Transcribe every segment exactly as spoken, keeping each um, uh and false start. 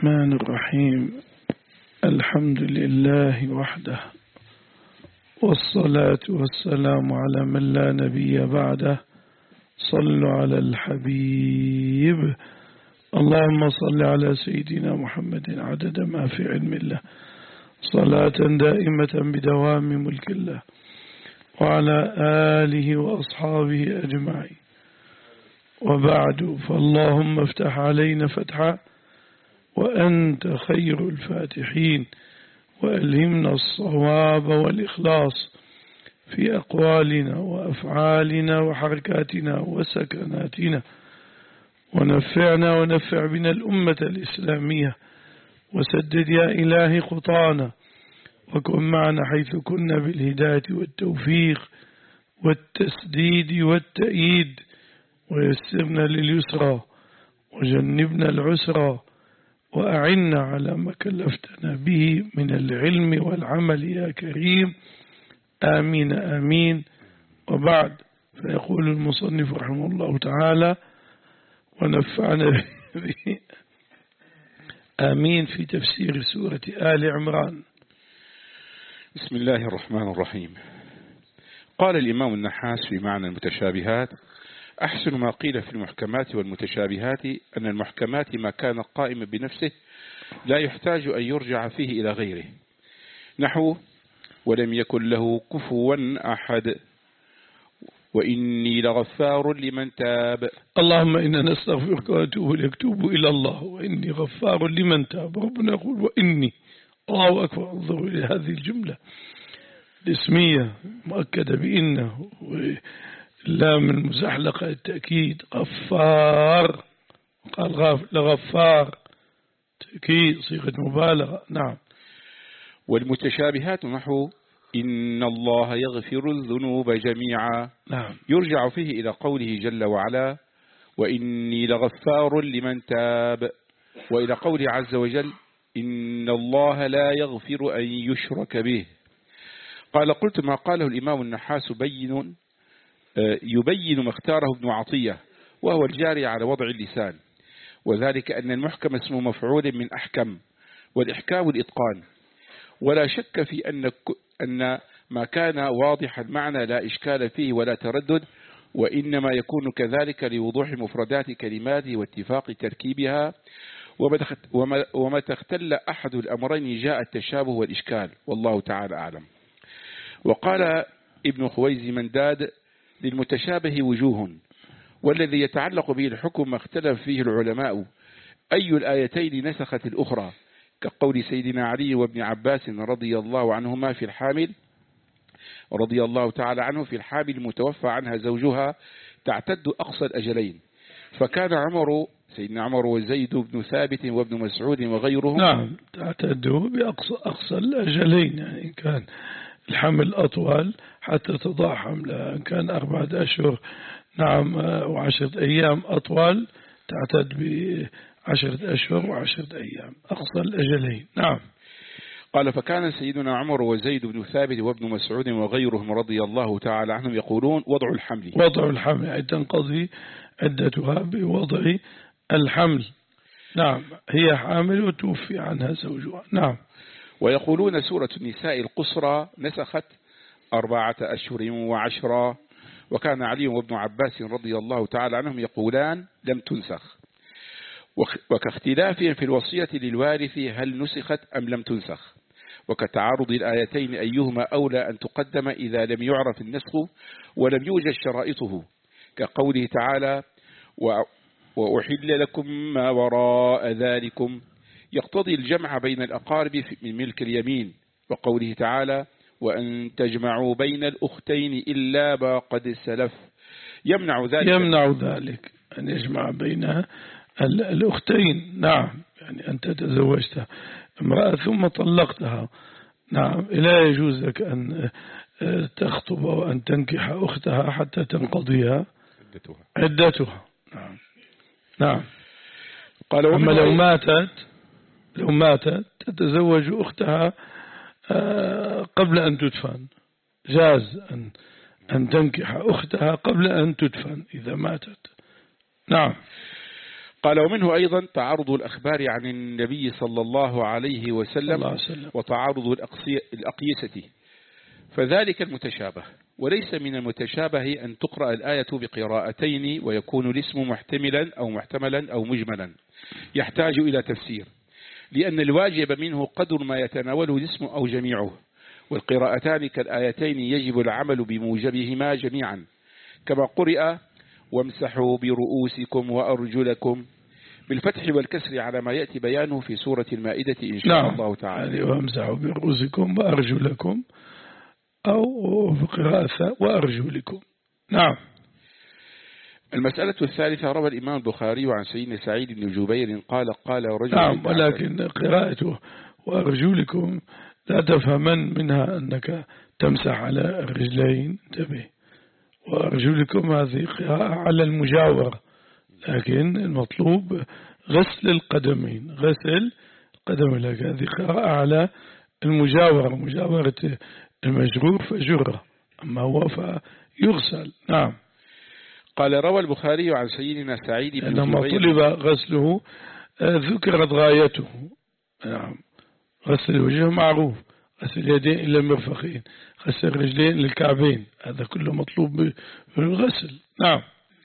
الرحمن الرحيم. الحمد لله وحده، والصلاة والسلام على من لا نبي بعده. صلوا على الحبيب. اللهم صل على سيدنا محمد عدد ما في علم الله، صلاة دائمة بدوام ملك الله، وعلى آله وأصحابه أجمعين. وبعد، فاللهم افتح علينا فتحا وأنت خير الفاتحين، وألهمنا الصواب والإخلاص في أقوالنا وأفعالنا وحركاتنا وسكناتنا، ونفعنا ونفع بنا الأمة الإسلامية، وسدد يا إلهي خطانا، وكن معنا حيث كنا بالهداية والتوفيق والتسديد والتأييد، ويسرنا لليسرى وجنبنا العسرى، وأعنا على ما كلفتنا به من العلم والعمل يا كريم. آمين آمين. وبعد، فيقول المصنف رحمه الله تعالى: ونفعنا به آمين في تفسير سورة آل عمران. بسم الله الرحمن الرحيم. قال الإمام النحاس في معنى المتشابهات: أحسن ما قيل في المحكمات والمتشابهات أن المحكمات ما كان قائما بنفسه لا يحتاج أن يرجع فيه إلى غيره، نحو ولم يكن له كفوا أحد، وإني لغفار لمن تاب. اللهم إنا نستغفرك ونتوب إليك، توبوا إلى الله، وإني غفار لمن تاب. ربنا يقول وإني. الله أكبر. انظروا إلى هذه الجملة الاسمية مؤكدة بإنه، لام المزحلقة التأكيد. غفار، قال لغفار، تأكيد صيغة مبالغة. نعم. والمتشابهات نحو إن الله يغفر الذنوب جميعا، نعم، يرجع فيه إلى قوله جل وعلا وإني لغفار لمن تاب، وإلى قوله عز وجل إن الله لا يغفر أن يشرك به. قال: قلت ما قاله الإمام النحاس بين يبين ما اختاره ابن عطية، وهو الجاري على وضع اللسان، وذلك أن المحكم اسم مفعول من أحكم، والإحكام الإتقان، ولا شك في أن أن ما كان واضح المعنى لا إشكال فيه ولا تردد، وإنما يكون كذلك لوضوح مفردات كلماته واتفاق تركيبها، وما تختل أحد الأمرين جاء التشابه والإشكال، والله تعالى أعلم. وقال ابن خويز منداد: للمتشابه وجوه، والذي يتعلق به الحكم ما اختلف فيه العلماء أي الآيتين نسخت الأخرى، كقول سيدنا علي وابن عباس رضي الله عنهما في الحامل رضي الله تعالى عنه في الحامل المتوفى عنها زوجها تعتد أقصى الأجلين، فكان عمر سيدنا عمر وزيد بن ثابت وابن مسعود وغيرهم نعم تعتد بأقصى أقصى الأجلين، يعني كان الحمل أطول حتى تضاع حملها، كان أربعة أشهر نعم وعشرة أيام أطول، تعتد بعشرة أشهر وعشرة أيام أقصى الأجلين. نعم. قال: فكان سيدنا عمر وزيد بن ثابت وابن مسعود وغيرهم رضي الله تعالى عنهم يقولون وضع الحمل وضع الحمل أي تنقضي عدتها بوضع الحمل. نعم، هي حامل وتوفي عنها زوجها. نعم. ويقولون سورة النساء القصرى نسخت أربعة أشهر وعشرة، وكان علي وابن عباس رضي الله تعالى عنهم يقولان لم تنسخ، وكاختلافهم في الوصية للوارث هل نسخت أم لم تنسخ، وكتعارض الآيتين أيهما أولى أن تقدم إذا لم يعرف النسخ ولم يوجد شرائطه، كقوله تعالى وأحل لكم ما وراء ذلكم، يقتضي الجمع بين الأقارب من ملك اليمين، وقوله تعالى وأن تجمعوا بين الأختين إلا ما قد سلف، يمنع ذلك يمنع ذلك أن يجمع بين الأختين. نعم، يعني أنت تزوجت امرأة ثم طلقتها، نعم، لا يجوز لك أن تخطب وأن تنكح أختها حتى تنقضيها عدتها, عدتها. نعم. نعم. قال: أما لو ماتت لو ماتت تتزوج أختها قبل أن تدفن، جاز أن أن تنكح أختها قبل أن تدفن إذا ماتت. نعم. قال ومنه أيضا تعارض الأخبار عن النبي صلى الله عليه وسلم, الله وسلم. وتعارض الأقيسة، فذلك المتشابه. وليس من المتشابه أن تقرأ الآية بقراءتين ويكون الاسم محتملا أو محتملا أو مجملا يحتاج إلى تفسير، لأن الواجب منه قدر ما يتناوله الاسم أو جميعه، والقراءتان كالآيتين يجب العمل بموجبهما جميعا، كما قرئ وامسحوا برؤوسكم وأرجلكم بالفتح والكسر على ما يأتي بيانه في سورة المائدة إن شاء نعم. الله تعالى. وامسحوا برؤوسكم وأرجلكم، أو في قراءة وأرجلكم. نعم. المسألة الثالثة، روى الإمام البخاري عن سيدنا سعيد بن جبير قال قال رجل، نعم، ولكن قراءته وأرجلكم لا تفهمن منها أنك تمسح على الرجلين، انتبه. وأرجلكم هذه قراءة على المجاورة، لكن المطلوب غسل القدمين، غسل القدمين، لكن هذه قراءة على المجاورة، مجاورة المجرور فجرة، أما هو فيغسل. نعم. قال روى البخاري عن سيدنا سعيد بن جبير لما طلب غسله ذكرت غايته. نعم. غسل الوجه معروف، غسل اليدين إلى المرفقين، غسل الرجلين للكعبين، هذا كله مطلوب بالغسل. نعم.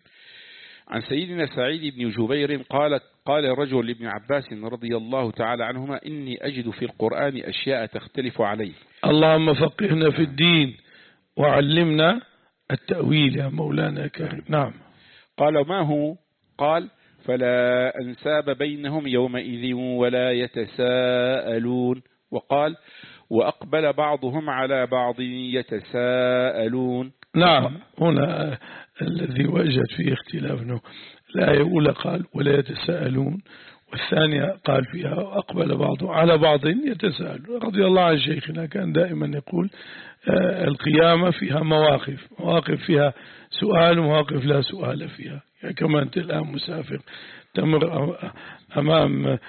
عن سيدنا سعيد بن جبير قال قال رجل لابن عباس رضي الله تعالى عنهما إني أجد في القرآن أشياء تختلف عليه. اللهم فقهنا في الدين وعلمنا التأويل يا مولانا كريم. نعم. قال ما هو؟ قال فلا أنساب بينهم يومئذ ولا يتساءلون. وقال وأقبل بعضهم على بعض يتساءلون. نعم. هنا الذي وجد فيه اختلاف، الآية الأولى قال ولا يتساءلون، والثانية قال فيها أقبل بعض على بعض يتساءل. رضي الله عن شيخنا كان دائما يقول القيامة فيها مواقف، مواقف فيها سؤال ومواقف لا سؤال فيها. يعني كما أنت الآن مسافر تمر أمام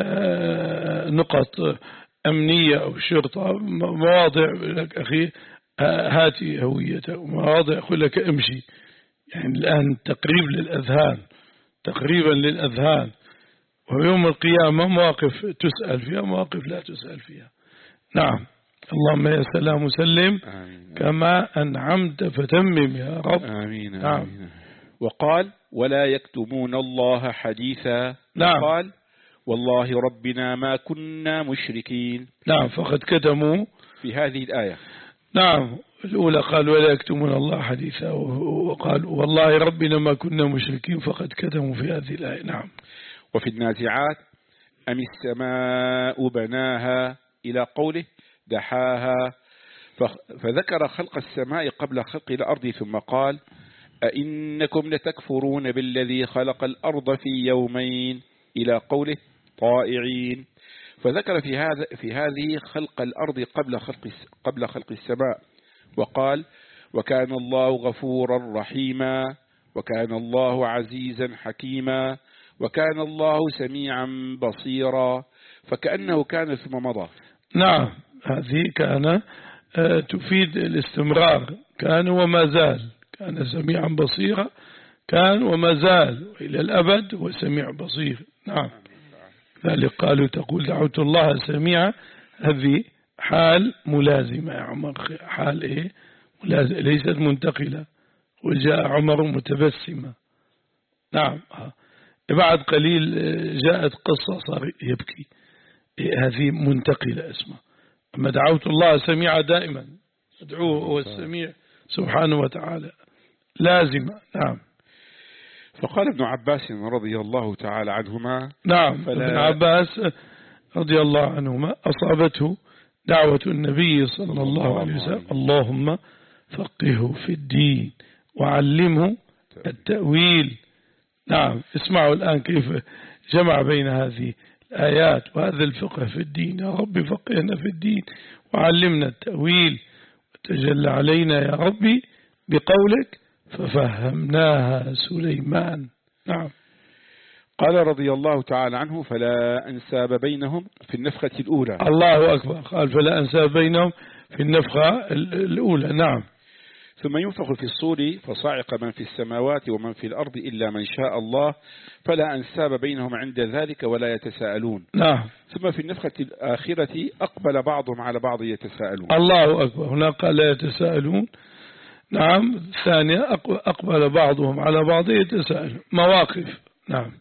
نقط أمنية أو شرطة، مواضع لك أخي هاتي هويتك، مواضع يقول لك امشي. يعني الآن تقريب للأذهان، تقريبا للأذهان. ويوم القيامة مواقف تسأل فيها، مواقف لا تسأل فيها. نعم. اللهم يا سلام سلم. آمين. كما أنعمت فتمم يا رب. آمين. نعم. آمين. وقال ولا يكتمون الله حديثا. نعم. قال والله ربنا ما كنا مشركين. نعم. فقد كتموا في هذه الآية. نعم. الأولى قال ولا يكتمون الله حديثا، وقال والله ربنا ما كنا مشركين، فقد كتموا في هذه الآية. نعم. وفي النازعات أم السماء بناها إلى قوله دحاها، فذكر خلق السماء قبل خلق الأرض، ثم قال أئنكم لتكفرون بالذي خلق الأرض في يومين إلى قوله طائعين، فذكر في هذا في هذه خلق الأرض قبل خلق قبل خلق السماء، وقال وكان الله غفورا رحيما، وكان الله عزيزا حكيما، وكان الله سميعا بصيرا، فكأنه كان ثم مضى. نعم. هذه كان تفيد الاستمرار، كان وما زال، كان سميعا بصيرا، كان وما زال إلى الأبد وسميع بصير. نعم. ذلك قالوا تقول دعوت الله سميعا، هذه حال ملازمة يا عمر، حال إيه ملازمة ليست منتقلة. وجاء عمر متبسمة. نعم. بعد قليل جاءت قصة صار يبكي، هذه منتقلة اسمها. أما دعوت الله سميعا دائما، ادعوه هو السميع سبحانه وتعالى، لازمة. نعم. فقال ابن عباس رضي الله تعالى عنهما. نعم. ابن عباس رضي الله عنهما أصابته دعوة النبي صلى الله عليه وسلم اللهم فقهه في الدين وعلمه التأويل. نعم. اسمعوا الآن كيف جمع بين هذه الآيات وهذا الفقه في الدين. يا رب فقهنا في الدين وعلمنا التأويل، وتجلى علينا يا ربي بقولك ففهمناها سليمان. نعم. قال رضي الله تعالى عنه فلا أنساب بينهم في النفخة الأولى. الله أكبر. قال فلا أنساب بينهم في النفخة الأولى. نعم. ثم ينفخ في الصور فصاعق من في السماوات ومن في الأرض إلا من شاء الله فلا أنساب بينهم عند ذلك ولا يتساءلون. نعم. ثم في النفخة الآخرة أقبل بعضهم على بعض يتساءلون. الله أكبر. هنا قال لا يتساءلون. نعم. الثانية أقبل بعضهم على بعض يتساءلون. مواقف. نعم.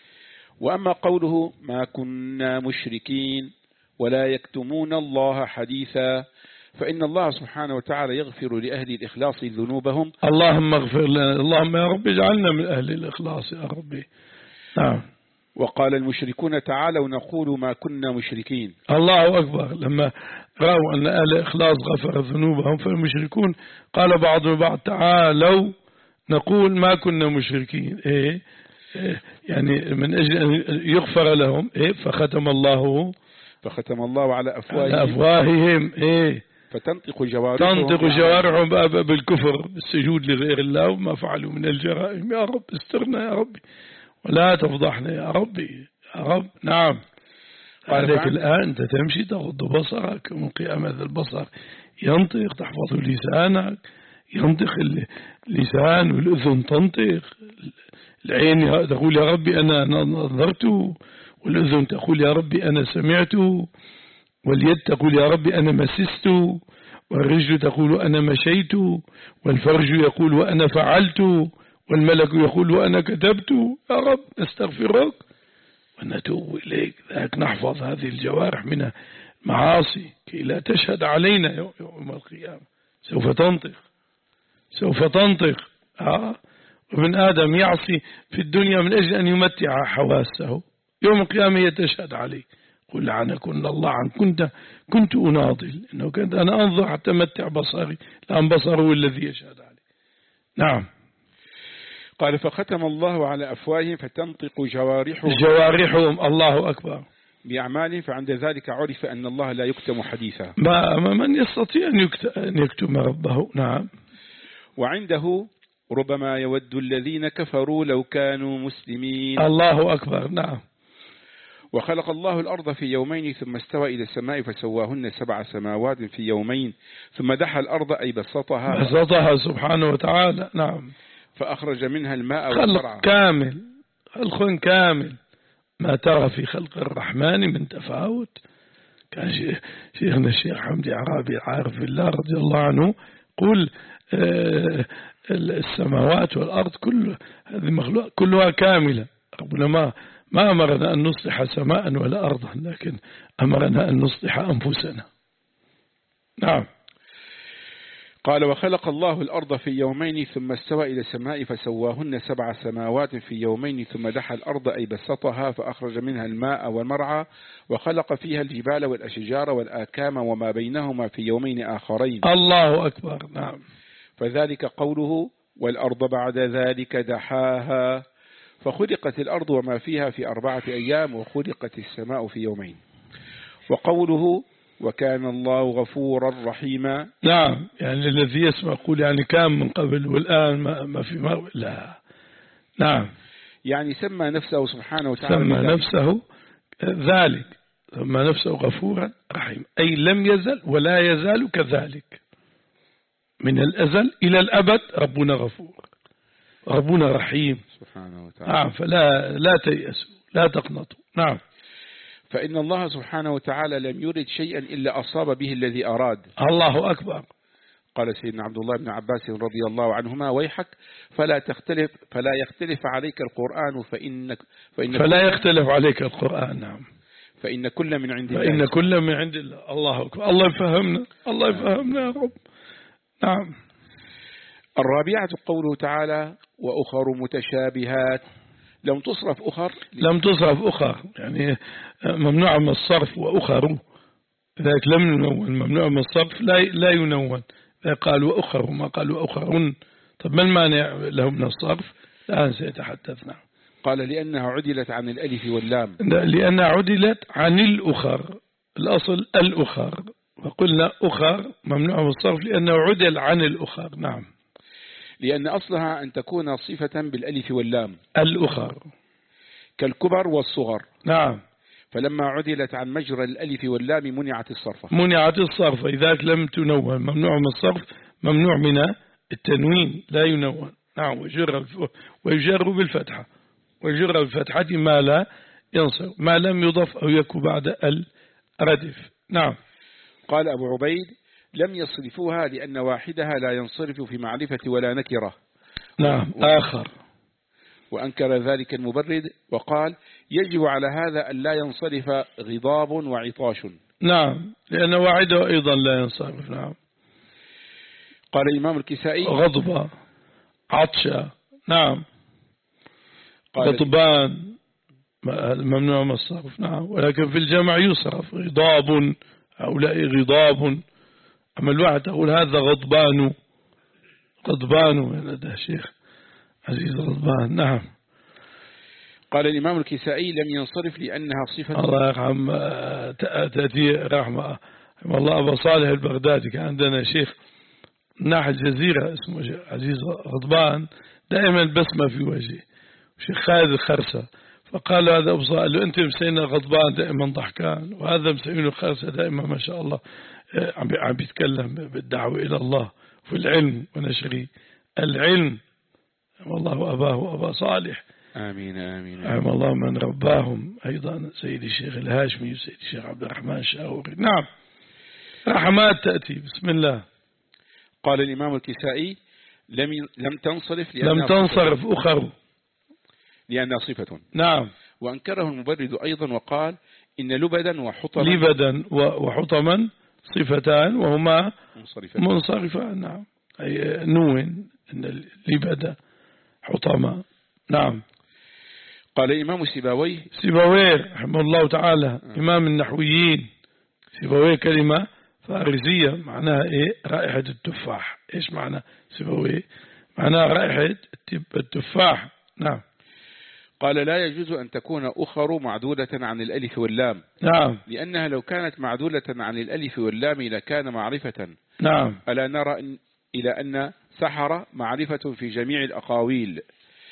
وأما قوله ما كنا مشركين ولا يكتمون الله حديثا فإن الله سبحانه وتعالى يغفر لأهل الإخلاص ذنوبهم. اللهم اغفر لنا. اللهم يا رب اجعلنا من أهل الإخلاص يا ربي. نعم. وقال المشركون تعالوا نقول ما كنا مشركين. الله أكبر. لما رأوا أن أهل الإخلاص غفر ذنوبهم فالمشركون قال بعضهم بعض تعالوا نقول ما كنا مشركين. إيه؟ إيه؟ يعني من أجل أن يغفر لهم. إيه؟ فختم الله فختم الله على أفواههم, على أفواههم. إيه؟ فتنطق جوارحهم تنطق جوارحهم بالكفر بالسجود لغير الله وما فعلوا من الجرائم. يا رب استرنا يا ربي ولا تفضحنا يا ربي يا رب. نعم. عليك الآن أنت تمشي تغض بصرك من قيام هذا البصر ينطق تحفظ لسانك ينطق اللسان والأذن تنطق العين تقول يا ربي أنا نظرت والأذن تقول يا ربي أنا سمعت واليد تقول يا ربي أنا مسست والرجل تقول أنا مشيت والفرج يقول وأنا فعلت والملك يقول وأنا كتبت. يا رب نستغفرك ونتوب إليك. ذاك نحفظ هذه الجوارح من المعاصي كي لا تشهد علينا يوم القيامة. سوف تنطق سوف تنطق. آه. وابن آدم يعصي في الدنيا من أجل أن يمتع حواسه يوم القيامة يتشهد عليه. قل لعنكن الله عن كنت كنت أناضل إنه كنت أنا أنظر حتى أمتع بصري لأن بصره الذي يشهد عليه. نعم. قال فختم الله على أفواههم فتنطق جوارحهم جوارحهم. الله أكبر. بأعمالهم فعند ذلك عرف أن الله لا يكتم حديثا. ما من يستطيع أن يكتم ربه. نعم. وعنده ربما يود الذين كفروا لو كانوا مسلمين. الله أكبر. نعم. وخلق الله الأرض في يومين ثم استوى إلى السماء فسواهن سبع سماوات في يومين ثم دحى الأرض أي بسطها بسطها سبحانه وتعالى. نعم. فأخرج منها الماء والزرع. خلق كامل. خلق كامل. ما ترى في خلق الرحمن من تفاوت. كان شيخنا الشيخ حمدي عرابي عارف الله رضي الله عنه قل آه السماوات والأرض كل هذه مخلوق كلها كاملة. ربنا ما ما أمرنا أن نصلح سماء ولا أرضا لكن أمرنا أن نصلح أنفسنا. نعم. قال وخلق الله الأرض في يومين ثم استوى إلى السماء فسواهن سبع سماوات في يومين ثم دحى الأرض أي بسطها فأخرج منها الماء والمرعى وخلق فيها الجبال والأشجار والآكام وما بينهما في يومين آخرين. الله أكبر. نعم. فذلك قوله والأرض بعد ذلك دحاها فخلقت الأرض وما فيها في أربعة أيام وخلقت السماء في يومين. وقوله وكان الله غفورا رحيما. نعم. يعني الذي يسمع يقول يعني كان من قبل والآن ما, ما في ما لا. نعم. يعني سمى نفسه سبحانه وتعالى سمى نفسه ذلك سمى نفسه غفورا رحيما أي لم يزل ولا يزال كذلك من الأزل إلى الأبد. ربنا غفور ربنا رحيم سبحانه وتعالى. نعم. فلا لا تيأسوا لا تقنطوا. نعم. فإن الله سبحانه وتعالى لم يرد شيئا إلا أصاب به الذي أراد. الله أكبر. قال سيدنا عبد الله بن عباس رضي الله عنهما ويحك فلا تختلف فلا يختلف عليك القرآن فإن فإن فلا يختلف عليك القرآن. نعم. فإن كل من عند الله. فإن كل من عند الله. الله أكبر. الله يفهمنا الله يفهمنا يا رب. نعم. الرابعة قوله تعالى وأخر متشابهات لم تصرف أخر لم تصرف أخر يعني ممنوع من الصرف وأخر ذلك لم ينون. ممنوع من الصرف لا لا ينون. قال وأخر وما قال وأخرون. طب ما المانع له من الصرف؟ الآن سيتحدثنا. قال لأنها عدلت عن الألف واللام. لأنها عدلت عن الأخر. الأصل الأخر وقلنا أخر ممنوع من الصرف لأنه عدل عن الأخر. نعم. لأن أصلها أن تكون صفة بالألف واللام. الأخر كالكبر والصغر. نعم. فلما عدلت عن مجرى الألف واللام منعت الصرف. منعت الصرف. إذا لم تنون. ممنوع من الصرف ممنوع من التنوين لا ينون. نعم. ويجر ويجر بالفتحة، ويجر بالفتحة ما لا ينصرف، ما لم يضف أو يكون بعد الردف. نعم. قال أبو عبيد لم يصرفوها لأن واحدها لا ينصرف في معرفة ولا نكرة. نعم. آخر. وأنكر ذلك المبرد وقال يجب على هذا أن لا ينصرف غضاب وعطاش. نعم، لأن واحده أيضا لا ينصرف. نعم. قال الإمام الكسائي غضبة، عطشة. نعم. غضبان ممنوع من الصرف. نعم. ولكن في الجمع يصرف غضاب، هؤلاء غضاب. أما الواحد تقول هذا غضبان، غضبان هذا شيخ عزيز غضبان. نعم. قال الإمام الكسائي لم ينصرف لأنها صفة. الله يرحم تأتي رحمة والله أبا صالح البغدادي، كان عندنا شيخ ناحية الجزيرة اسمه عزيز غضبان، دائما البسمة في وجهه. شيخ خالد الخرسة، فقال هذا أبو صالح له أنت مسينا غضبان دائما ضحكان، وهذا مسينا الخرسة دائما ما شاء الله عم بيتكلم بالدعوة إلى الله في العلم ونشره العلم. والله أباه وأبا صالح. آمين آمين. أعلم الله من رباهم أيضا سيدي الشيخ الهاشمي وسيدي الشيخ عبد الرحمن الشاوري. نعم. رحمات تأتي. بسم الله. قال الإمام الكسائي لم لم تنصرف لم تنصرف أخر لأنها صفة. نعم. وأنكره المبرد أيضا وقال إن لبدا وحطما لبدا وحطما صفتان وهما منصرفان. منصرفان. نعم. أي نون إن لبدا حطما. نعم. قال الإمام سيبويه سيبويه رحمه الله تعالى آه. إمام النحويين. سيبويه كلمة فارسية معناها إيه؟ رائحة التفاح. إيش معنى سيبويه؟ معناها رائحة التفاح. نعم. قال لا يجوز أن تكون أخر معدولة عن الألف واللام. نعم. لأنها لو كانت معدولة عن الألف واللام لكان معرفة. نعم. ألا نرى إن إلى أن سحر معرفة في جميع الأقاويل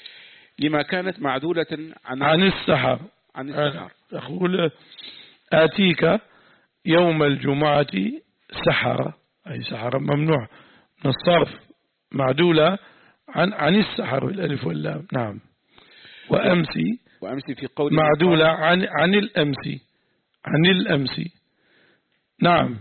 لما كانت معدولة عن عن السحر. عن السحر. أقول آتيك يوم الجمعة سحر، أي سحر ممنوع من الصرف، معدولة عن عن السحر بالألف واللام. نعم. وأمسي وأمسي في قول معدولة عن عن الأمس، عن الأمس. نعم.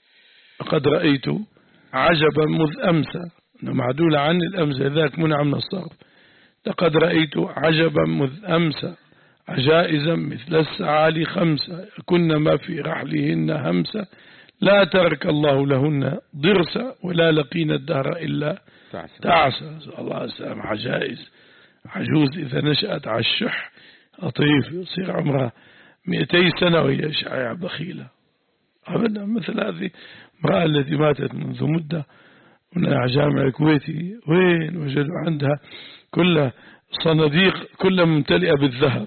قد رأيت عجبا مذ أمسى، معدولة عن الأمس، ذاك منع من الصرف. لقد رأيت عجبا مذ أمسى عجائزا مثل السعالي خمسة كن ما في رحلهن همسة لا ترك الله لهن ضرسا ولا لقين الدهر إلا تعسى. الله السلام. عجائز، عجوز إذا نشأت على الشح أطيف يصير عمرها مئتي سنة وهي شائعة بخيلة أبدا. مثل هذه امرأة التي ماتت منذ مدة من جامع الكويتي، وين وجدوا عندها كل صناديق كلها ممتلئة بالذهب،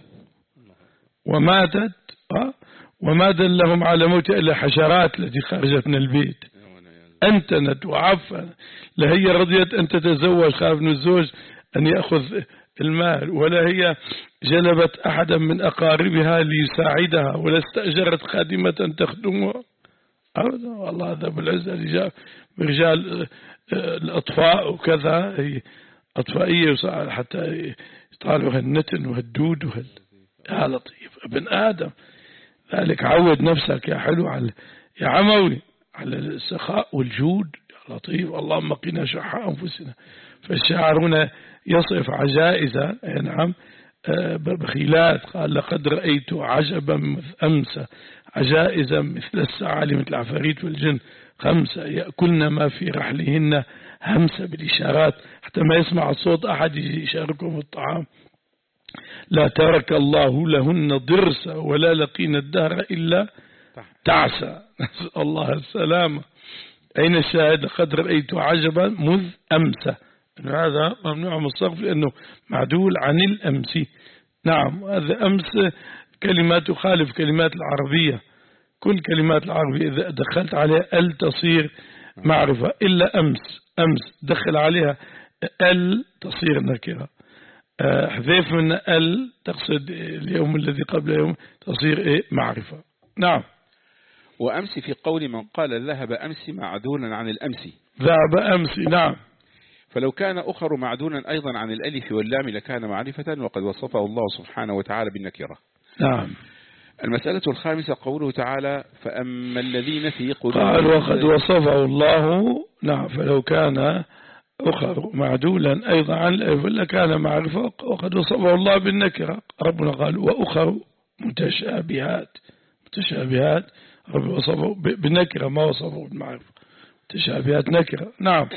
وماتت أه؟ وما دلهم على موت إلا حشرات التي خرجت من البيت. أنتنت وعفن، لا هي رضيت أن تتزوج، خاف من الزوج أن يأخذ المال، ولا هي جلبت أحدا من أقاربها ليساعدها، ولا استأجرت خادمة تخدمها أبدا. والله هذا بالعزة رجال برجال الأطفاء وكذا، هي أطفائية حتى يطالعوا هالنتن وهالدود وهال يا لطيف ابن آدم. ذلك عود نفسك يا حلو على يا عموي على السخاء والجود يا لطيف. اللهم قنا شح أنفسنا. فالشاعر هنا يصف عجائز نعم بخيلات. قال لقد رأيت عجبا مثل أمسى عجائزا مثل السعالي مثل عفاريت والجن خمسة يأكلن ما في رحلهن همسة بالإشارات حتى ما يسمع الصوت أحد يشاركهم الطعام. لا ترك الله لهن ضرسا ولا لقين الدهر إلا تعسى. نسأل الله السلامة. أين الشاهد؟ لقد رأيت عجبا مذ أمسى. هذا ممنوع من الصرف لأنه معدول عن الأمس. نعم. هذا أمس كلمات تخالف كلمات العربية. كل كلمات العربية إذا دخلت عليها ال تصير معرفة، إلا أمس. أمس دخل عليها ال تصير نكرة. حذيف من ال تقصد اليوم الذي قبل يوم تصير إيه معرفة. نعم. وأمس في قول من قال ذهب أمس معدولا عن الأمس. ذهب أمس. نعم. فلو كان أخر معدولا أيضا عن الألف واللام لكان معرفة، وقد وصفه الله سبحانه وتعالى بالنكرة. نعم. المسألة الخامسة قوله تعالى فأما الذين في قلوبهم قال وقد وصفه الله. نعم. فلو كان أخر معدولا أيضا عن الألف لكان معرفة، وقد وصفه الله بالنكرة. ربنا قال وأخر متشابهات. متشابهات ربنا وصفه بالنكرة ما وصفه بالمعرفة. متشابهات نكرة. نعم.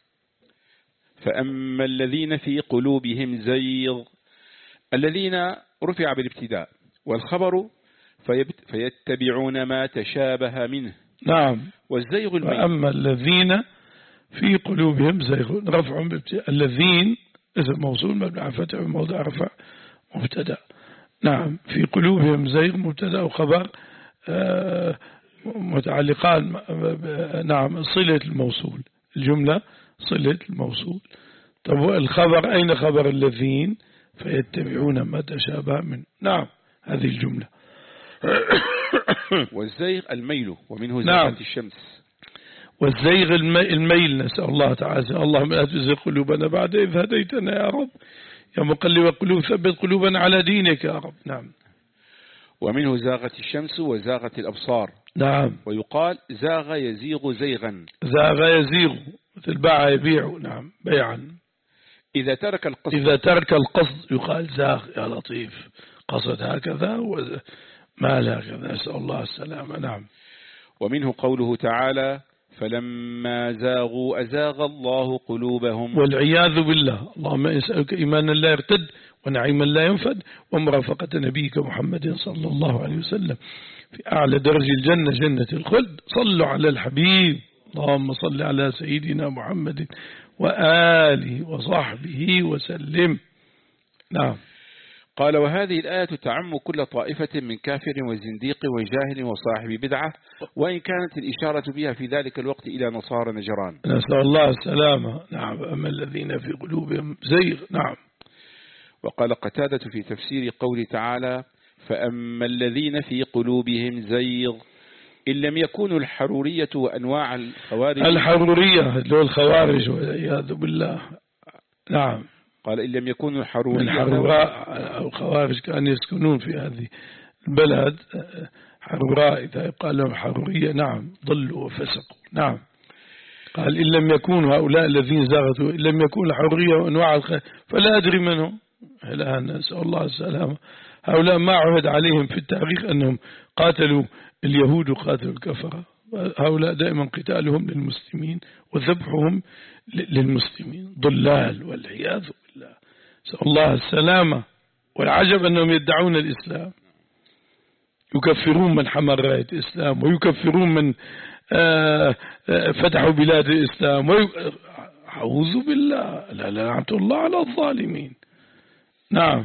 فأما الذين في قلوبهم زيغ، الذين رفع بالابتداء، والخبر فيتبعون ما تشابه منه. نعم. والزيغ الميل. فأما الذين في قلوبهم زيغ رفع بالابتداء. الذين اسم موصول مبني على الفتح وموضع رفع مبتدا. نعم. في قلوبهم زيغ مبتدا وخبر آه متعلقان. نعم. صلة الموصول. الجملة صلة الموصول. طب الخبر أين خبر الذين؟ فيتبعون ما تشابه منه. نعم. هذه الجملة. والزيغ الميل ومنه نعم. زيغة الشمس. والزيغ الميل. نسأل الله تعالى اللهم لا تزغ قلوبنا بعد إذ هديتنا يا رب، يا مقلب القلوب ثبت قلوبنا على دينك يا رب. نعم. ومنه زاغت الشمس وزاغت الأبصار. نعم. ويقال زاغ يزيغ زيغا. زاغ يزيغ مثل باع يبيع. نعم. بيعا. إذا ترك القصد إذا ترك القصد يقال زاغ يا لطيف، قصد هكذا ومال هكذا. نسأل الله السلامة. نعم. ومنه قوله تعالى فلما زاغوا أزاغ الله قلوبهم. والعياذ بالله. اللهم نسألك إيمانا لا يرتد ونعيما لا ينفد ومرافقة نبيك محمد صلى الله عليه وسلم في أعلى درج الجنة جنة الخلد. صلوا على الحبيب. اللهم صل على سيدنا محمد وآله وصحبه وسلم. نعم. قال وهذه الآية تعم كل طائفة من كافر وزنديق وجاهل وصاحب بدعة، وإن كانت الإشارة بها في ذلك الوقت إلى نصارى نجران. نسأل الله السلامة. نعم. أما الذين في قلوبهم زيغ. نعم. وقال قتادة في تفسير قول تعالى فأما الذين في قلوبهم زيغ إن لم يكونوا الحرورية وأنواع الخوارج. الحرورية اللي الخوارج والعياذ بالله. نعم. قال إن لم يكونوا الحرورية. الحروراء أو الخوارج كانوا يسكنون في هذه البلد. حروراء إذا يقال لهم حرورية نعم ضلوا وفسقوا. نعم. قال إن لم يكونوا هؤلاء الذين زاغتوا إن لم يكونوا الحرورية وأنواع الخير فلا أدري منهم. الآن نسأل الله السلامة. هؤلاء ما عهد عليهم في التاريخ أنهم قاتلوا اليهود وقاتلوا الكفرة. هؤلاء دائما قتالهم للمسلمين وذبحهم للمسلمين ضلال والعياذ بالله. نسأل الله السلامة. والعجب أنهم يدعون الإسلام، يكفرون من حمل راية الإسلام ويكفرون من فتحوا بلاد الإسلام. أعوذ بالله. لا لعنة الله على الظالمين. نعم.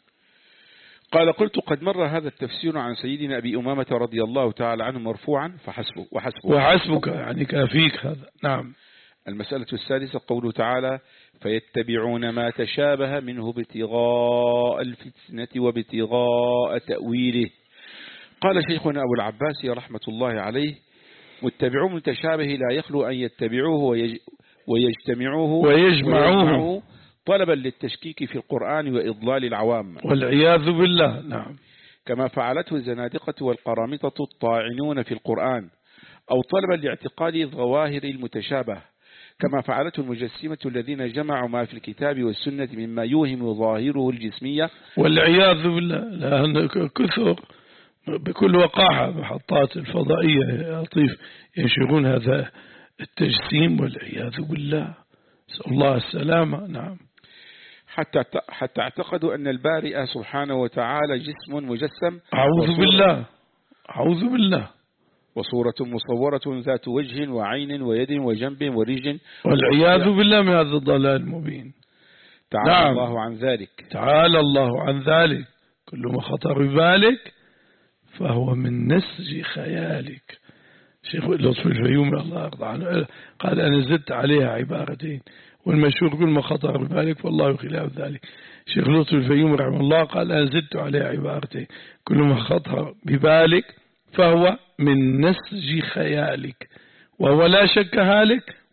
قال قلت قد مر هذا التفسير عن سيدنا أبي أمامة رضي الله تعالى عنه مرفوعا فحسبه وحسبك وحسبك يعني كافيك هذا. نعم. المسألة السادسة قوله تعالى فيتبعون ما تشابه منه ابتغاء الفتنة وابتغاء تأويله. قال شيخنا أبو العباس رحمة الله عليه متبعون متشابه لا يخلو أن يتبعوه ويج ويجتمعوه ويجمعوه طلبا للتشكيك في القرآن وإضلال العوام والعياذ بالله. نعم. كما فعلته الزنادقة والقرامطة الطاعنون في القرآن، أو طلبا لاعتقاد الظواهر المتشابه كما فعلته المجسمة الذين جمعوا ما في الكتاب والسنة مما يوهم ظاهره الجسمية والعياذ بالله. لأن كثر بكل وقاحة محطات الفضائية يا لطيف ينشرون هذا التجسيم والعياذ بالله. نسأل الله السلامة. نعم. حتى حتى اعتقدوا أن البارئ سبحانه وتعالى جسم مجسم. أعوذ بالله. أعوذ بالله. وصورة مصورة ذات وجه وعين ويد وجنب ورجل والعياذ بالله من هذا الضلال المبين. تعالى نعم. الله عن ذلك. تعالى الله عن ذلك. كل ما خطر ببالك فهو من نسج خيالك. شيخ لطفي الفيومي الله يرضى عنه قال أنا زدت عليها عبارتين، والمشهور كل ما خطر ببالك والله خلاف ذلك. شيخ لطفي الفيومي رحمه الله قال أنا زدت عليها عبارتين، كل ما خطر ببالك فهو من نسج خيالك، وهو لا شك هالك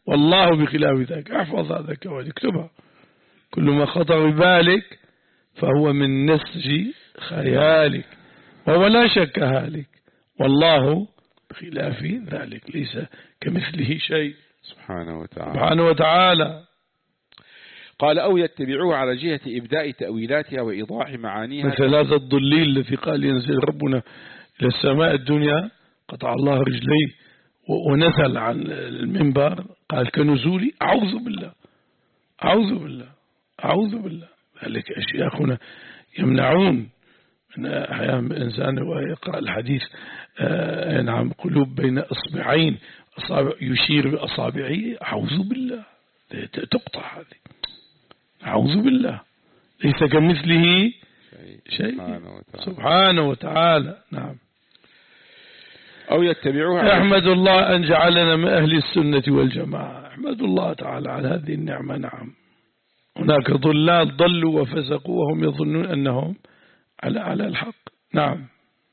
والله بخلاف ذلك. احفظ هذا كواد اكتبها. كل ما خطر ببالك فهو من نسج خيالك وهو لا شك هالك، والله بخلاف ذلك ليس كمثله شيء سبحانه وتعالى. سبحانه وتعالى. قال أو يتبعوه على جهة إبداء تأويلاتها وإيضاح معانيها، مثل هذا الضليل الذي قال ينزل ربنا إلى السماء الدنيا قطع الله رجليه ونزل عن المنبر قال كنزولي، أعوذ بالله أعوذ بالله أعوذ بالله. ذلك أشياخنا يمنعون من أحيان الإنسان ويقرأ الحديث آه نعم قلوب بين أصبعين أصابع يشير بأصابعه، أعوذ بالله تقطع هذه، أعوذ بالله ليس كمثله شيء سبحانه وتعالى. نعم. أو يتبعوها. أحمد الله أن جعلنا من أهل السنة والجماعة، أحمد الله تعالى على هذه النعمة. نعم. هناك ضلال ضلوا وفسقوا وهم يظنون أنهم على على الحق. نعم.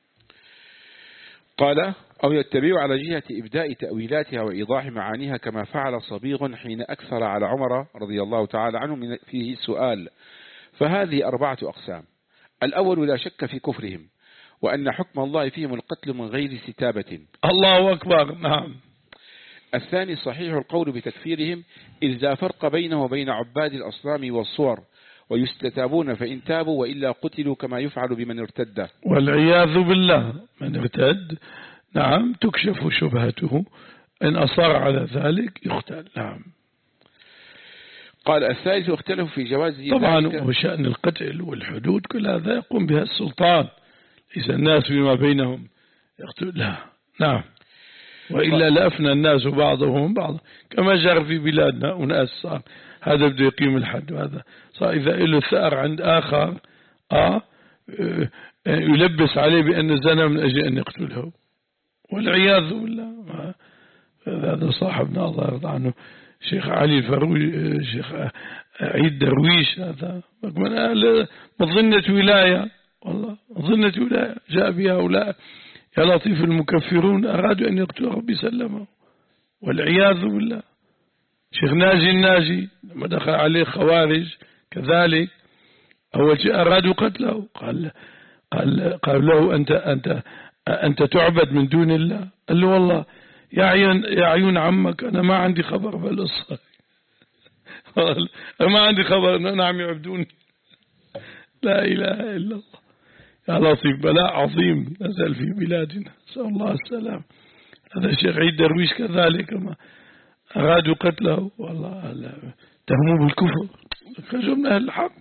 قال أو يتبعوا على جهة إبداء تأويلاتها وإيضاح معانيها كما فعل صبيغ حين أكثر على عمر رضي الله تعالى عنه من فيه السؤال. فهذه أربعة أقسام. الأول لا شك في كفرهم وأن حكم الله فيهم القتل من غير ستابة. الله أكبر. نعم. الثاني صحيح القول بتكفيرهم إذ لا فرق بينه وبين عباد الأصنام والصور ويستتابون فإن تابوا وإلا قتلوا كما يفعل بمن ارتد. والعياذ بالله من ارتد نعم تكشف شبهته، إن أصر على ذلك يقتل. نعم. قال الثالث اختلفوا في جواز طبعا وشأن القتل والحدود كل هذا يقوم بها السلطان، ليس الناس فيما بينهم يقتل. لا. نعم. وإلا لأفنى الناس بعضهم بعض كما جرى في بلادنا. أناس صار هذا بده يقيم الحد وهذا صار إذا له ثأر عند آخر آه يلبس عليه بأن زنا من أجل أن يقتله، والعياذ بالله. هذا صاحبنا الله يرضى عنه شيخ علي الفروي شيخ عيد درويش، هذا من أهل مظنة ولاية، والله مظنة ولاية جاء بها هؤلاء يا لطيف المكفرون أرادوا أن يقتلوا ربي سلمه، والعياذ بالله. شيخ ناجي الناجي لما دخل عليه خوارج كذلك أول شيء أرادوا قتله، قال قال قال له أنت أنت أنت تعبد من دون الله. قال له والله يا عيون يا عيون عمك أنا ما عندي خبر بالقصة. قال ما عندي خبر أن عم يعبدوني. لا إله إلا الله. يا لطيف بلاء عظيم نزل في بلادنا نسأل الله السلام. هذا الشيخ عيد درويش كذلك ما أرادوا قتله، والله تهموا بالكفر خرجوا من أهل الحق.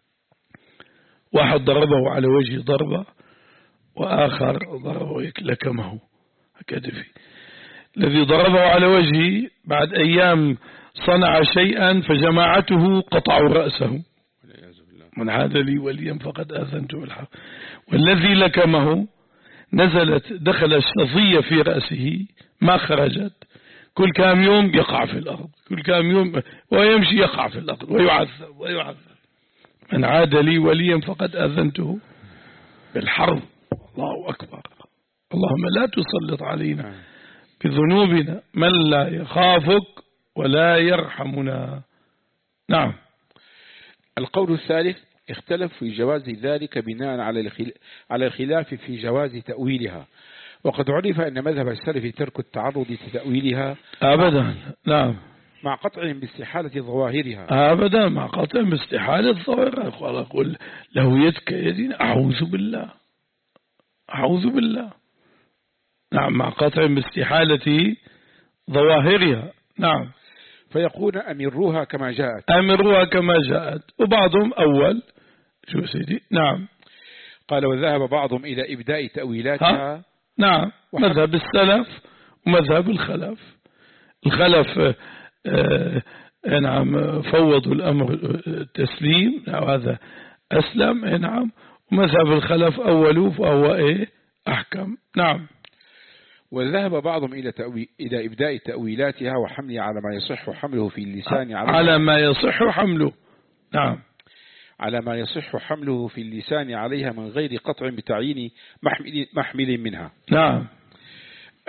واحد ضربه على وجهه ضربة وآخر ضربه لكمه هكذا. الذي ضربه على وجهه بعد أيام صنع شيئا فجماعته قطعوا رأسه، من عاد لي وليا فقد آذنته بالحق. والذي لكمه نزلت دخل شظية في رأسه ما خرجت، كل كام يوم يقع في الأرض، كل كام يوم ويمشي يقع في الأرض ويعذب ويعذب. من عاد لي وليا فقد آذنته بالحرب. الله أكبر. اللهم لا تسلط علينا بذنوبنا من لا يخافك ولا يرحمنا. نعم. القول الثالث اختلف في جواز ذلك بناء على الخلاف في جواز تأويلها، وقد عرف أن مذهب السلف ترك التعرض لتأويلها أبدا. نعم. مع قطعهم باستحالة ظواهرها. أبدا مع قطعهم باستحالة ظواهرها. قل له يد كيدنا أعوذ بالله أعوذ بالله. نعم مع قطعهم باستحالة ظواهرها. نعم. فيقول أمروها كما جاءت أمروها كما جاءت. وبعضهم أول شو سيدي. نعم. قال وذهب بعضهم إلى إبداء تأويلاتها. نعم. مذهب السلف ومذهب الخلف. الخلف آه نعم فوضوا الأمر التسليم وهذا أسلم. نعم. ومذهب الخلف أولوا فهو إيه أحكم. نعم. وذهب بعضهم إلى تأوي... إلى إبداء تأويلاتها وحملها على ما يصح حمله في اللسان على, على ما يصح حمله. نعم. على ما يصح حمله في اللسان عليها من غير قطع بتعيين محمل, محمل منها. نعم.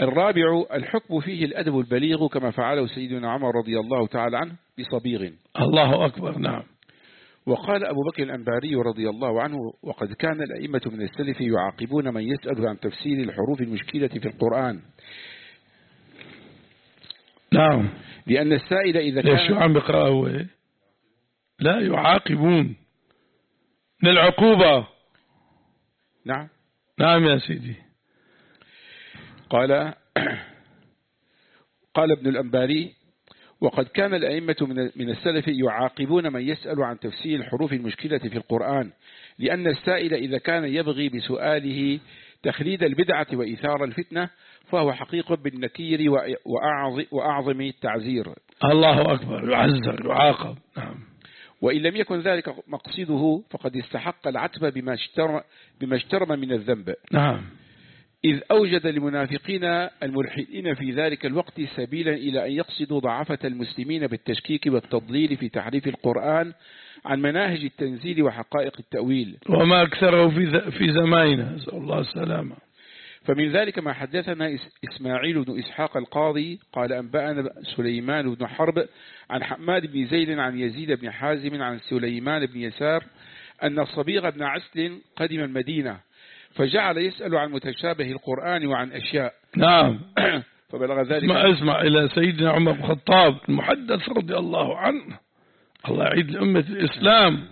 الرابع الحكم فيه الأدب البليغ كما فعله سيدنا عمر رضي الله تعالى عنه بصبيغ. الله أكبر. نعم. وقال أبو بكر الأنباري رضي الله عنه: وقد كان الأئمة من السلف يعاقبون من يسأل عن تفسير الحروف المشكلة في القرآن. نعم. لأن السائل إذا كان شو عم بقرأه؟ لا يعاقبون من العقوبة. نعم. نعم يا سيدي. قال قال ابن الأنباري: وقد كان الأئمة من السلف يعاقبون من يسأل عن تفسير الحروف المشكلة في القرآن، لأن السائل إذا كان يبغي بسؤاله تخليد البدعة وإثار الفتنة فهو حقيق بالنكير وأعظم التعزير. الله أكبر. يعزر يعاقب. نعم. وإن لم يكن ذلك مقصده فقد استحق العتب بما اشترم, بما اشترم من الذنب. نعم. إذ أوجد للمنافقين الملحدين في ذلك الوقت سبيلا إلى أن يقصدوا ضعفة المسلمين بالتشكيك والتضليل في تعريف القرآن عن مناهج التنزيل وحقائق التأويل، وما أكثره في في زماننا، نسأل الله السلامة. فمن ذلك ما حدثنا إسماعيل بن إسحاق القاضي قال أنبأنا سليمان بن حرب عن حماد بن زيد عن يزيد بن حازم عن سليمان بن يسار أن الصبيغ بن عسل قدم المدينة فجعل يسأل عن متشابه القرآن وعن أشياء. نعم. فبلغ ذلك اسمع, اسمع إلى سيدنا عمر بن الخطاب المحدث رضي الله عنه، الله يعيد لأمة الإسلام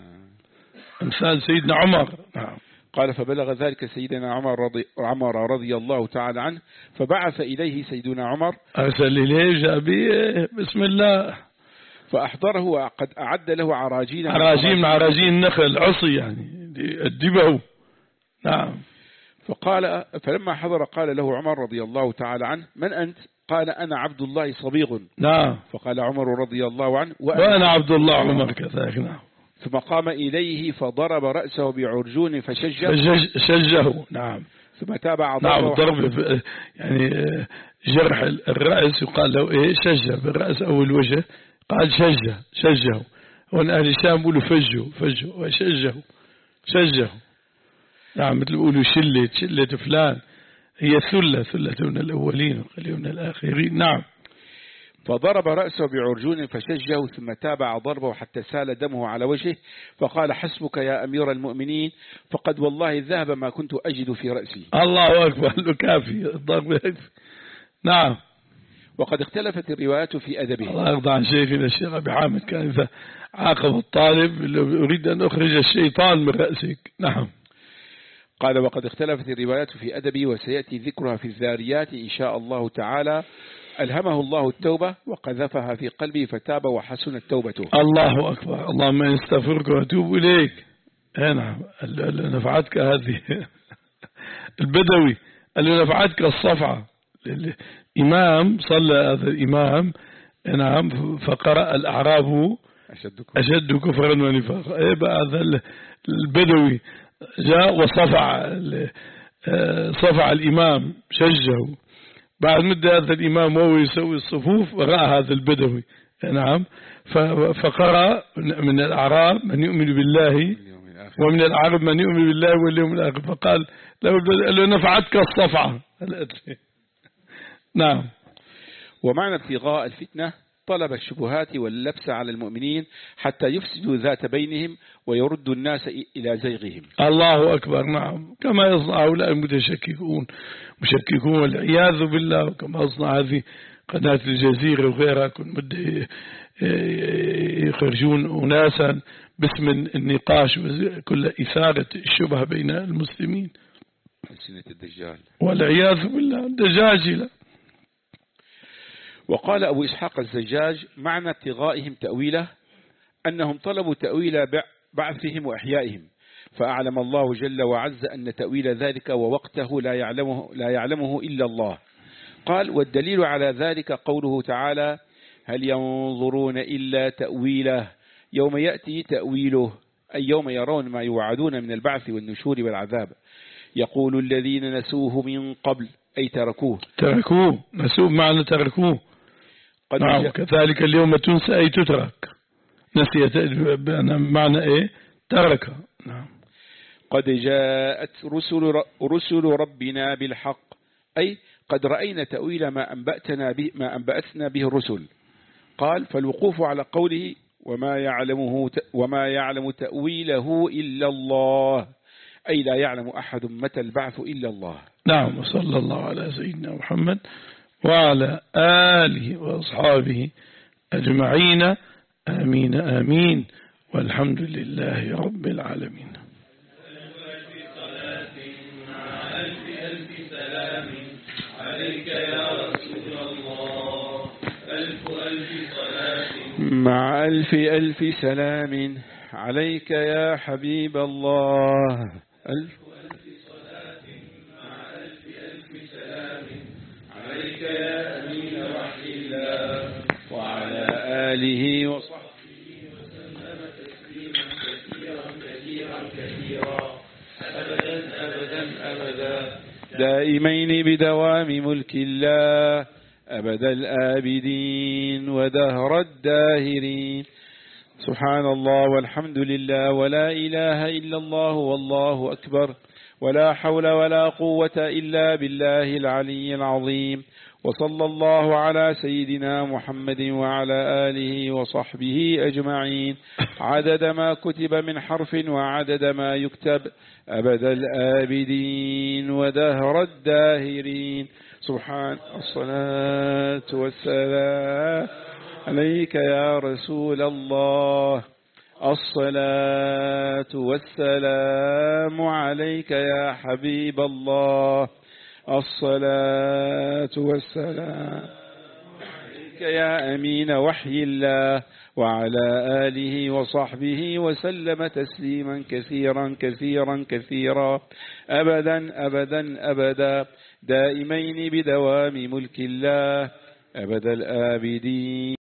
أمثال سيدنا عمر. نعم. قال فبلغ ذلك سيدنا عمر رضي, عمر رضي الله تعالى عنه فبعث إليه سيدنا عمر أرسل إليه جابيه بسم الله فأحضره وقد أعد له عراجين عراجين عراجين نخل عصي يعني الدبه. نعم. فقال فلما حضر قال له عمر رضي الله تعالى عنه: من أنت؟ قال: أنا عبد الله صبيغ. نعم. فقال عمر رضي الله عنه: وأنا, وأنا عبد الله عمر كذلك. نعم. ثم قام إليه فضرب رأسه بعرجون فشجه فشج شجه. نعم. ثم تابع نعم. ضرب يعني جرح الرأس يقال له إيه شجه بالرأس أو الوجه، قال شجه شجه. وأن أهل الشام يقولوا فجه فجه وشجه شجه. نعم. مثل يقولوا شلة شلة فلان، هي ثلة ثلة من الأولين وقليل من الآخرين. نعم. فضرب رأسه بعرجون فشجه ثم تابع ضربه حتى سال دمه على وجهه فقال: حسبك يا أمير المؤمنين فقد والله ذهب ما كنت أجد في رأسي. الله أكبر. كافي الضرب. نعم. وقد اختلفت الروايات في أدبه. الله يرضى عن شيخنا الشيخ أبي حامد كان إذا عاقب الطالب أريد أن أخرج الشيطان من رأسك. نعم. قال: وقد اختلفت الروايات في أدبه وسيأتي ذكرها في الذاريات إن شاء الله تعالى. ألهمه الله التوبة وقذفها في قلبه فتاب وحسنت توبته. الله أكبر. اللهم استغفرك وأتوب إليك. نعم. نفعتك هذه البدوي اللي نفعتك الصفعة. الإمام صلى هذا الإمام. نعم. فقرأ الأعراب أشد كفرا ونفاقا. إيه بقى هذا البدوي جاء وصفع صفع الإمام شجه. بعد مدة هذا الإمام وهو يسوي الصفوف ورأى هذا البدوي. نعم. فقرأ من الأعراب من يؤمن بالله ومن العرب من يؤمن بالله واليوم الآخر، فقال له نفعتك الصفعة. نعم. ومعنى ابتغاء الفتنة طلب الشبهات واللبس على المؤمنين حتى يفسدوا ذات بينهم ويردوا الناس إلى زيغهم. الله أكبر. نعم. كما يصنع هؤلاء المتشككون مشككون والعياذ بالله، كما يصنع هذه قناة الجزيرة وغيرها كل مدة يخرجون أناسا باسم النقاش وكل إثارة الشبهة بين المسلمين. سنة الدجال والعياذ بالله دجاجلة. وقال أبو إسحاق الزجاج: معنى ابتغائهم تأويله أنهم طلبوا تأويل بعثهم وأحيائهم، فأعلم الله جل وعز أن تأويل ذلك ووقته لا يعلمه, لا يعلمه إلا الله. قال: والدليل على ذلك قوله تعالى: هل ينظرون إلا تأويله يوم يأتي تأويله، أي يوم يرون ما يوعدون من البعث والنشور والعذاب. يقول الذين نسوه من قبل أي تركوه تركوه نسوه معنى تركوه. نعم. كذلك اليوم تنسى أي تترك. نسيت معنى إيه ترك. نعم. قد جاءت رسل, رسل ربنا بالحق أي قد رأينا تأويل ما أنبأتنا به ما أنبأتنا به الرسل. قال فالوقوف على قوله وما يعلمه وما يعلم تأويله إلا الله، أي لا يعلم أحد متى البعث إلا الله. نعم. وصلى الله على سيدنا محمد وعلى آله وأصحابه أجمعين. آمين آمين، والحمد لله رب العالمين. عليك يا رسول الله ألف ألف صلاة مع ألف ألف سلام عليك يا حبيب الله. ألف ألف صلاة مع ألف ألف سلام عليك يا أمين وحي الله وعلى آله وصحبه وسلم تسليما كثيرا كثيرا كثيرا أبدا أبدا أبدا دائمين بدوام ملك الله أبد الآبدين ودهر الداهرين. سبحان الله والحمد لله ولا إله إلا الله والله أكبر ولا حول ولا قوة إلا بالله العلي العظيم. وصلى الله على سيدنا محمد وعلى آله وصحبه أجمعين عدد ما كتب من حرف وعدد ما يكتب أبد الآبدين ودهر الداهرين. سبحان الصلاة والسلام عليك يا رسول الله. الصلاة والسلام عليك يا حبيب الله. الصلاة والسلام عليك يا أمين وحي الله وعلى آله وصحبه وسلم تسليما كثيرا كثيرا كثيرا أبدا أبدا أبدا دائمين بدوام ملك الله أبد الآبدين.